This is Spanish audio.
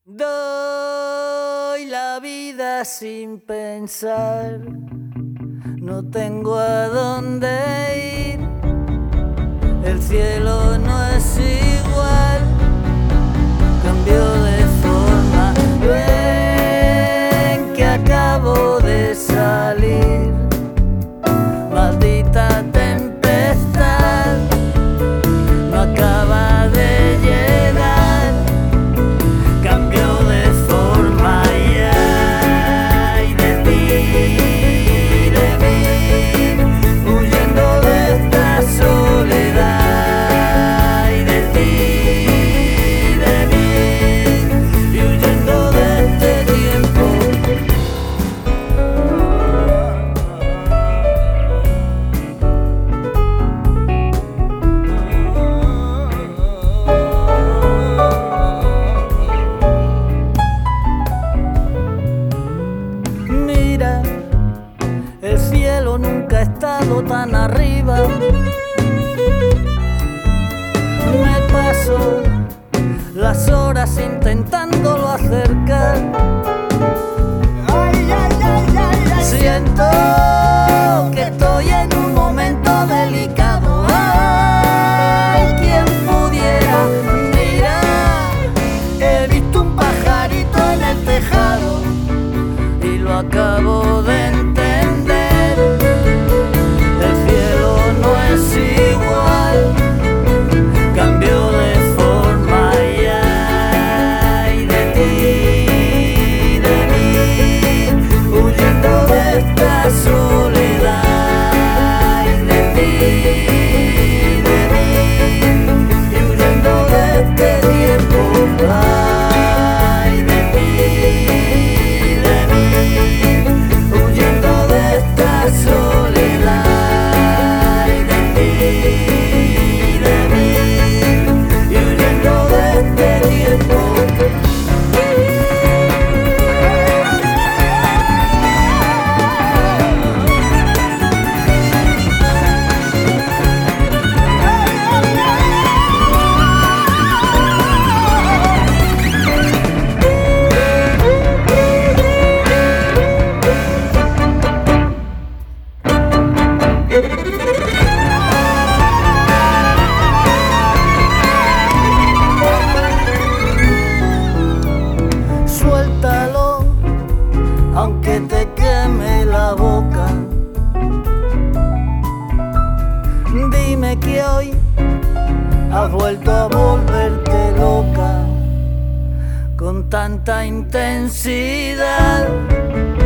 Doy la vida sin pensar, no tengo a dónde ir, el cielo no es igual, cambió de forma, ven que acabo de salir, maldita tempestad, no acaba de llegar, cambió de forma y ay de mí, huyendo de esta soledad, y de ti, de mí, y huyendo de este tiempo. Mira, el cielo nunca ha estado tan arriba. Me paso las horas intentándolo acercar. Siento que estoy en un momento delicado. Ay, quien pudiera mirar. He visto un pajarito en el tejado y lo acabo de entender. El cielo no es igual, cambió de forma y ay de ti, de mí, huyendo de esta soledad, y de ti, de mí, y huyendo de este tiempo. Ay de ti, de mí, huyendo de esta soledad, y de ti, de mí, y huyendo de este tiempo. Suéltalo, aunque te queme la boca. Dime que hoy has vuelto a volverte loca con tanta intensidad.